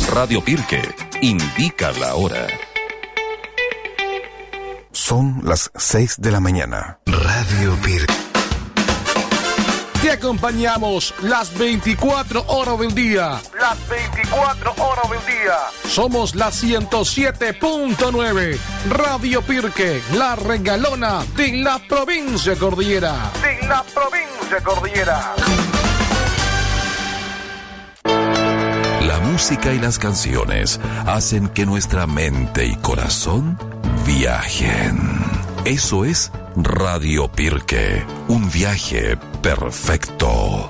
Radio Pirque indica la hora. Son las 6 de la mañana. Radio Pirque. Te acompañamos las 24 horas del día. Las 24 horas del día. Somos la 107.9. Radio Pirque, la regalona de la provincia cordillera. De la provincia cordillera. La música y las canciones hacen que nuestra mente y corazón viajen. Eso es Radio Pirque, un viaje perfecto.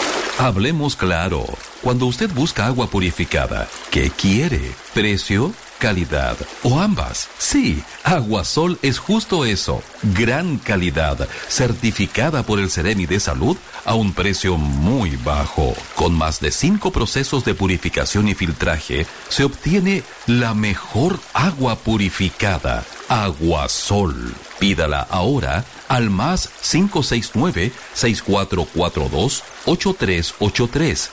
Hablemos claro. Cuando usted busca agua purificada, ¿qué quiere? ¿Precio? calidad o ambas. Sí, Aguasol es justo eso, gran calidad, certificada por el Ceremi de Salud a un precio muy bajo. Con más de 5 procesos de purificación y filtraje, se obtiene la mejor agua purificada. Aguasol. Pídala ahora al más 569-6442-8383.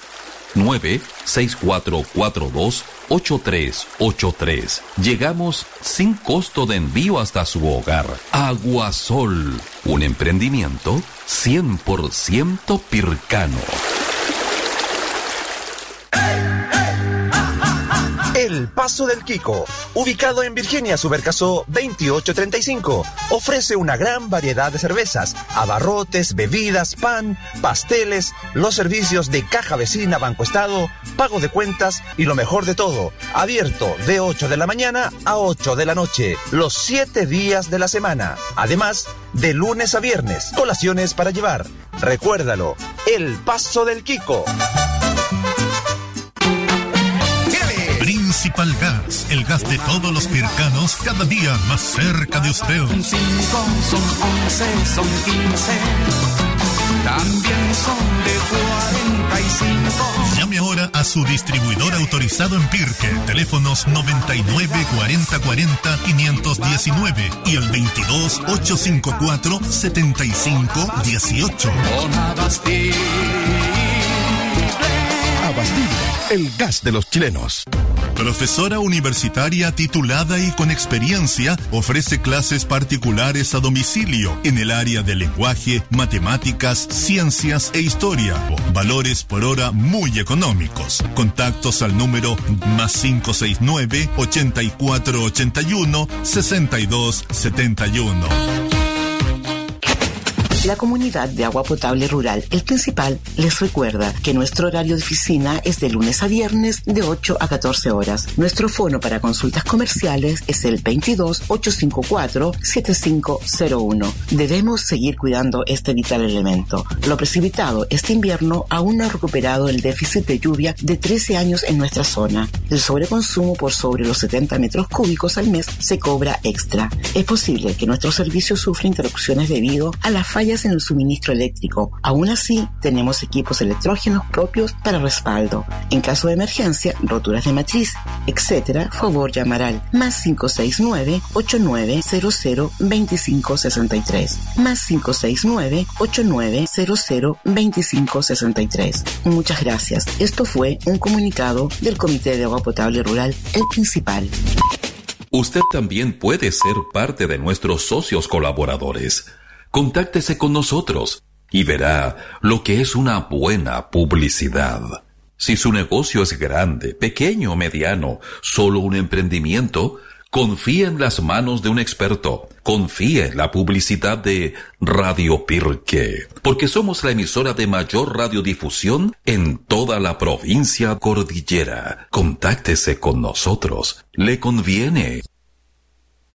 96442-8383. Llegamos sin costo de envío hasta su hogar. Aguasol, un emprendimiento 100% pircano. El Paso del Quico, ubicado en Virginia Subercasó 2835, ofrece una gran variedad de cervezas, abarrotes, bebidas, pan, pasteles, los servicios de caja vecina, Banco Estado, pago de cuentas y lo mejor de todo, abierto de 8 de la mañana a 8 de la noche, los 7 días de la semana. Además, de lunes a viernes, colaciones para llevar. Recuérdalo, El Paso del Quico. Principal Gas, el gas de todos los pircanos, cada día más cerca de usted. Son 5, son 11, son 15, también son de 45. Llame ahora a su distribuidor autorizado en Pirque. Teléfonos 99 40 40 519 y el 22 854 75 18. Abastide, el gas de los chilenos. Profesora universitaria titulada y con experiencia, ofrece clases particulares a domicilio en el área de lenguaje, matemáticas, ciencias e historia. Valores por hora muy económicos. Contactos al número más 569 8481 6271. La comunidad de agua potable rural El Principal les recuerda que nuestro horario de oficina es de lunes a viernes de 8 a 14 horas. Nuestro fono para consultas comerciales es el 22 854 7501. Debemos seguir cuidando este vital elemento. Lo precipitado este invierno aún no ha recuperado el déficit de lluvia de 13 años en nuestra zona. El sobreconsumo por sobre los 70 metros cúbicos al mes se cobra extra. Es posible que nuestro servicio sufra interrupciones debido a las fallas en el suministro eléctrico. Aún así, tenemos equipos electrógenos propios para respaldo. En caso de emergencia, roturas de matriz, etc., favor llamar al más 569-8900-2563. Más 569-8900-2563. Muchas gracias. Esto fue un comunicado del Comité de Agua Potable Rural El Principal. Usted también puede ser parte de nuestros socios colaboradores. Contáctese con nosotros y verá lo que es una buena publicidad. Si su negocio es grande, pequeño o mediano, solo un emprendimiento, confíe en las manos de un experto. Confíe en la publicidad de Radio Pirque, porque somos la emisora de mayor radiodifusión en toda la provincia cordillera. Contáctese con nosotros. Le conviene.